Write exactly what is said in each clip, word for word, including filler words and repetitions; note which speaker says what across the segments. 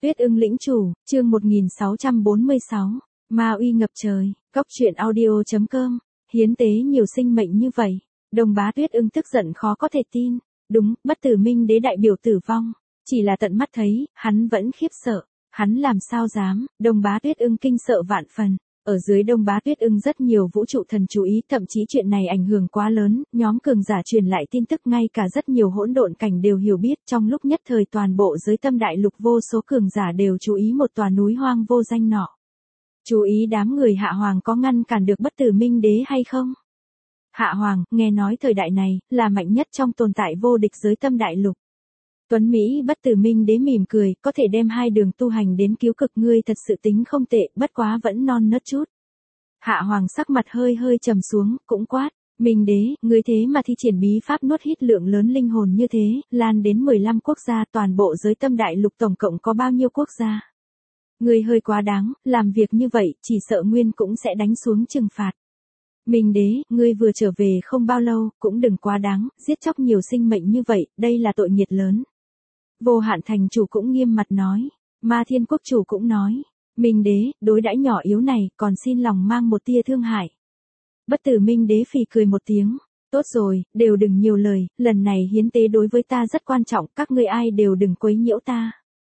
Speaker 1: Tuyết ưng lĩnh chủ, chương một nghìn sáu trăm bốn mươi sáu, ma uy ngập trời, góc truyện audio chấm com, hiến tế nhiều sinh mệnh như vậy. Đồng bá Tuyết ưng tức giận khó có thể tin, đúng, bất tử minh đế đại biểu tử vong, chỉ là tận mắt thấy, hắn vẫn khiếp sợ, hắn làm sao dám, đồng bá Tuyết ưng kinh sợ vạn phần. Ở dưới Đông Bá Tuyết ưng rất nhiều vũ trụ thần chú ý, thậm chí chuyện này ảnh hưởng quá lớn, nhóm cường giả truyền lại tin tức ngay cả rất nhiều hỗn độn cảnh đều hiểu biết, trong lúc nhất thời toàn bộ giới tâm đại lục vô số cường giả đều chú ý một tòa núi hoang vô danh nọ. Chú ý đám người Hạ Hoàng có ngăn cản được bất tử minh đế hay không? Hạ Hoàng, nghe nói thời đại này, là mạnh nhất trong tồn tại vô địch giới tâm đại lục. Tuấn Mỹ bất tử minh đế mỉm cười, có thể đem hai đường tu hành đến cứu cực, ngươi thật sự tính không tệ, bất quá vẫn non nớt chút. Hạ Hoàng sắc mặt hơi hơi trầm xuống, cũng quát, minh đế, ngươi thế mà thi triển bí pháp nuốt hít lượng lớn linh hồn như thế, lan đến mười lăm quốc gia, toàn bộ giới tâm đại lục tổng cộng có bao nhiêu quốc gia. Ngươi hơi quá đáng, làm việc như vậy, chỉ sợ Nguyên cũng sẽ đánh xuống trừng phạt. Minh đế, ngươi vừa trở về không bao lâu, cũng đừng quá đáng, giết chóc nhiều sinh mệnh như vậy, đây là tội nghiệt lớn. Vô Hạn thành chủ cũng nghiêm mặt nói, Ma Thiên quốc chủ cũng nói, Minh đế, đối đãi nhỏ yếu này, còn xin lòng mang một tia thương hại. Bất tử Minh đế phì cười một tiếng, tốt rồi, đều đừng nhiều lời, lần này hiến tế đối với ta rất quan trọng, các ngươi ai đều đừng quấy nhiễu ta.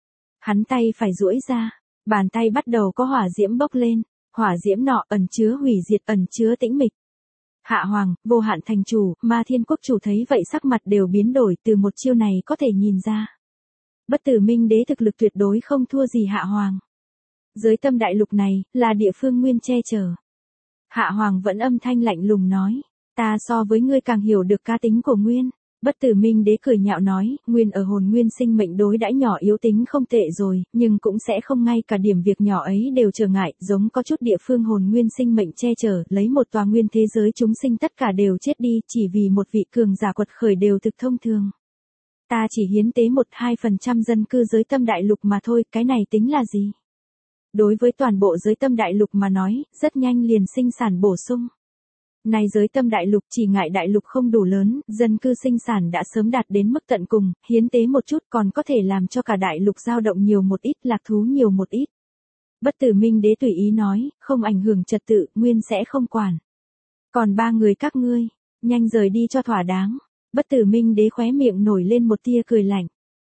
Speaker 1: Hắn tay phải duỗi ra, bàn tay bắt đầu có hỏa diễm bốc lên, hỏa diễm nọ ẩn chứa hủy diệt, ẩn chứa tĩnh mịch. Hạ Hoàng, Vô Hạn thành chủ, Ma Thiên quốc chủ thấy vậy sắc mặt đều biến đổi, từ một chiêu này có thể nhìn ra. Bất tử minh đế thực lực tuyệt đối không thua gì Hạ Hoàng. Giới tâm đại lục này, là địa phương Nguyên che chở. Hạ Hoàng vẫn âm thanh lạnh lùng nói, ta so với ngươi càng hiểu được cá tính của Nguyên. Bất tử minh đế cười nhạo nói, Nguyên ở hồn nguyên sinh mệnh đối đãi nhỏ yếu tính không tệ rồi, nhưng cũng sẽ không ngay cả điểm việc nhỏ ấy đều trở ngại, giống có chút địa phương hồn nguyên sinh mệnh che chở, lấy một tòa nguyên thế giới chúng sinh tất cả đều chết đi, chỉ vì một vị cường giả quật khởi đều thực thông thường. Ta chỉ hiến tế một hai phần trăm dân cư giới tâm đại lục mà thôi, cái này tính là gì? Đối với toàn bộ giới tâm đại lục mà nói, rất nhanh liền sinh sản bổ sung. Này giới tâm đại lục chỉ ngại đại lục không đủ lớn, dân cư sinh sản đã sớm đạt đến mức tận cùng, hiến tế một chút còn có thể làm cho cả đại lục dao động nhiều một ít, lạc thú nhiều một ít. Bất tử minh đế tùy ý nói, không ảnh hưởng trật tự, Nguyên sẽ không quản. Còn ba người các ngươi, nhanh rời đi cho thỏa đáng. Bất tử minh đế khóe miệng nổi lên một tia cười lạnh.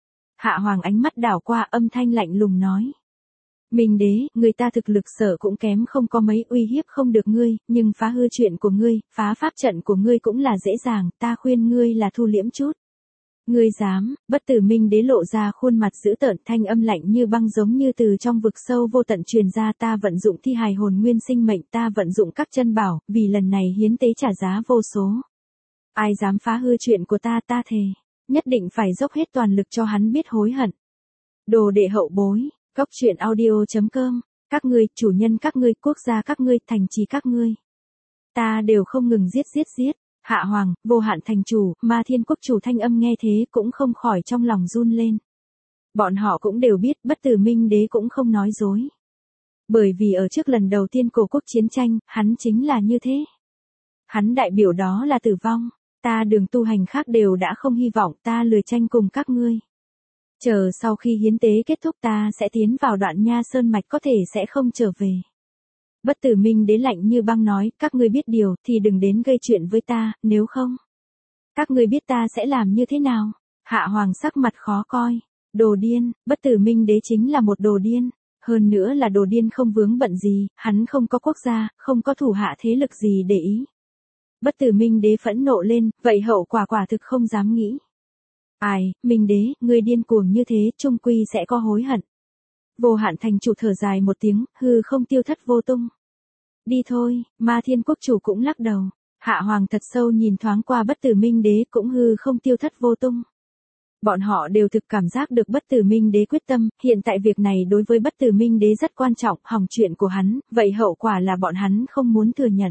Speaker 1: Hạ Hoàng ánh mắt đảo qua, âm thanh lạnh lùng nói. Minh đế, người ta thực lực sở cũng kém không có mấy, uy hiếp không được ngươi, nhưng phá hư chuyện của ngươi, phá pháp trận của ngươi cũng là dễ dàng, ta khuyên ngươi là thu liễm chút. Ngươi dám, bất tử minh đế lộ ra khuôn mặt dữ tợn, thanh âm lạnh như băng giống như từ trong vực sâu vô tận truyền ra, ta vận dụng thi hài hồn nguyên sinh mệnh, ta vận dụng các chân bảo, vì lần này hiến tế trả giá vô số. Ai dám phá hư chuyện của ta, ta thề, nhất định phải dốc hết toàn lực cho hắn biết hối hận. Đồ đệ hậu bối, góc truyện audio chấm com, các ngươi, chủ nhân các ngươi, quốc gia các ngươi, thành trì các ngươi. Ta đều không ngừng giết giết giết, Hạ Hoàng, Vô Hạn thành chủ, Ma Thiên quốc chủ thanh âm nghe thế cũng không khỏi trong lòng run lên. Bọn họ cũng đều biết, bất tử minh đế cũng không nói dối. Bởi vì ở trước lần đầu tiên cổ quốc chiến tranh, hắn chính là như thế. Hắn đại biểu đó là tử vong. Ta đường tu hành khác đều đã không hy vọng, ta lười tranh cùng các ngươi. Chờ sau khi hiến tế kết thúc ta sẽ tiến vào đoạn nha sơn mạch, có thể sẽ không trở về. Bất tử minh đế lạnh như băng nói, các ngươi biết điều thì đừng đến gây chuyện với ta, nếu không. Các ngươi biết ta sẽ làm như thế nào? Hạ Hoàng sắc mặt khó coi. Đồ điên, bất tử minh đế chính là một đồ điên. Hơn nữa là đồ điên không vướng bận gì, hắn không có quốc gia, không có thủ hạ thế lực gì để ý. Bất tử minh đế phẫn nộ lên, vậy hậu quả quả thực không dám nghĩ. Ai, minh đế, ngươi điên cuồng như thế, chung quy sẽ có hối hận. Vô Hạn thành chủ thở dài một tiếng, hư không tiêu thất vô tung. Đi thôi, Ma Thiên quốc chủ cũng lắc đầu. Hạ Hoàng thật sâu nhìn thoáng qua bất tử minh đế, cũng hư không tiêu thất vô tung. Bọn họ đều thực cảm giác được bất tử minh đế quyết tâm, hiện tại việc này đối với bất tử minh đế rất quan trọng, hỏng chuyện của hắn, vậy hậu quả là bọn hắn không muốn thừa nhận.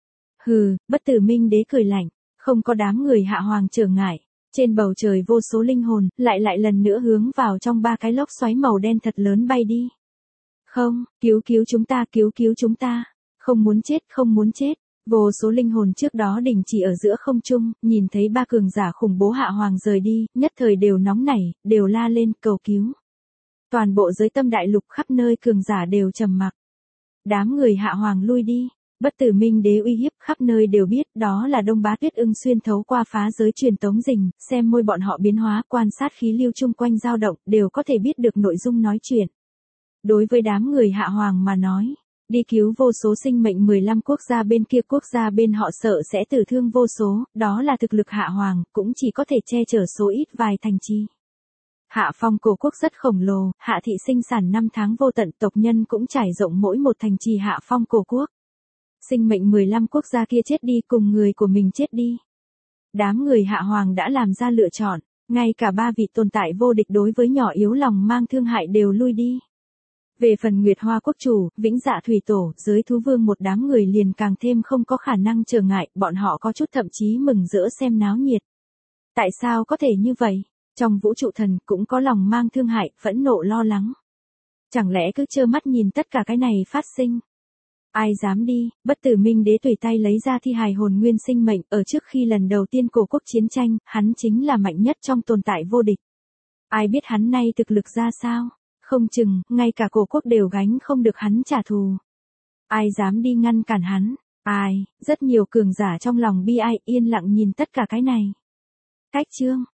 Speaker 1: Hừ, bất tử minh đế cười lạnh, không có đám người Hạ Hoàng trở ngại. Trên bầu trời vô số linh hồn, lại lại lần nữa hướng vào trong ba cái lốc xoáy màu đen thật lớn bay đi. Không, cứu cứu chúng ta, cứu cứu chúng ta. Không muốn chết, không muốn chết. Vô số linh hồn trước đó đình chỉ ở giữa không trung, nhìn thấy ba cường giả khủng bố Hạ Hoàng rời đi, nhất thời đều nóng nảy, đều la lên cầu cứu. Toàn bộ giới tâm đại lục khắp nơi cường giả đều trầm mặc. Đám người Hạ Hoàng lui đi, Bất Tử Minh Đế uy hiếp khắp nơi đều biết, đó là Đông Bá Tuyết Ưng xuyên thấu qua phá giới truyền tống rình, xem môi bọn họ biến hóa, quan sát khí lưu chung quanh dao động, đều có thể biết được nội dung nói chuyện. Đối với đám người Hạ Hoàng mà nói, đi cứu vô số sinh mệnh mười lăm quốc gia bên kia, quốc gia bên họ sợ sẽ tử thương vô số, đó là thực lực Hạ Hoàng, cũng chỉ có thể che chở số ít vài thành trì. Hạ Phong cổ quốc rất khổng lồ, Hạ thị sinh sản năm tháng vô tận, tộc nhân cũng trải rộng mỗi một thành trì Hạ Phong cổ quốc. Sinh mệnh mười lăm quốc gia kia chết đi, cùng người của mình chết đi. Đám người Hạ Hoàng đã làm ra lựa chọn, ngay cả ba vị tồn tại vô địch đối với nhỏ yếu lòng mang thương hại đều lui đi. Về phần Nguyệt Hoa quốc chủ, Vĩnh Dạ Thủy Tổ, giới thú vương một đám người liền càng thêm không có khả năng trở ngại, bọn họ có chút thậm chí mừng rỡ xem náo nhiệt. Tại sao có thể như vậy? Trong vũ trụ thần cũng có lòng mang thương hại, phẫn nộ lo lắng. Chẳng lẽ cứ trơ mắt nhìn tất cả cái này phát sinh? Ai dám đi? Bất Tử Minh Đế tùy tay lấy ra thi hài hồn nguyên sinh mệnh, ở trước khi lần đầu tiên cổ quốc chiến tranh, hắn chính là mạnh nhất trong tồn tại vô địch. Ai biết hắn nay thực lực ra sao? Không chừng, ngay cả cổ quốc đều gánh không được hắn trả thù. Ai dám đi ngăn cản hắn? Ai? Rất nhiều cường giả trong lòng bi ai yên lặng nhìn tất cả cái này. Cách chương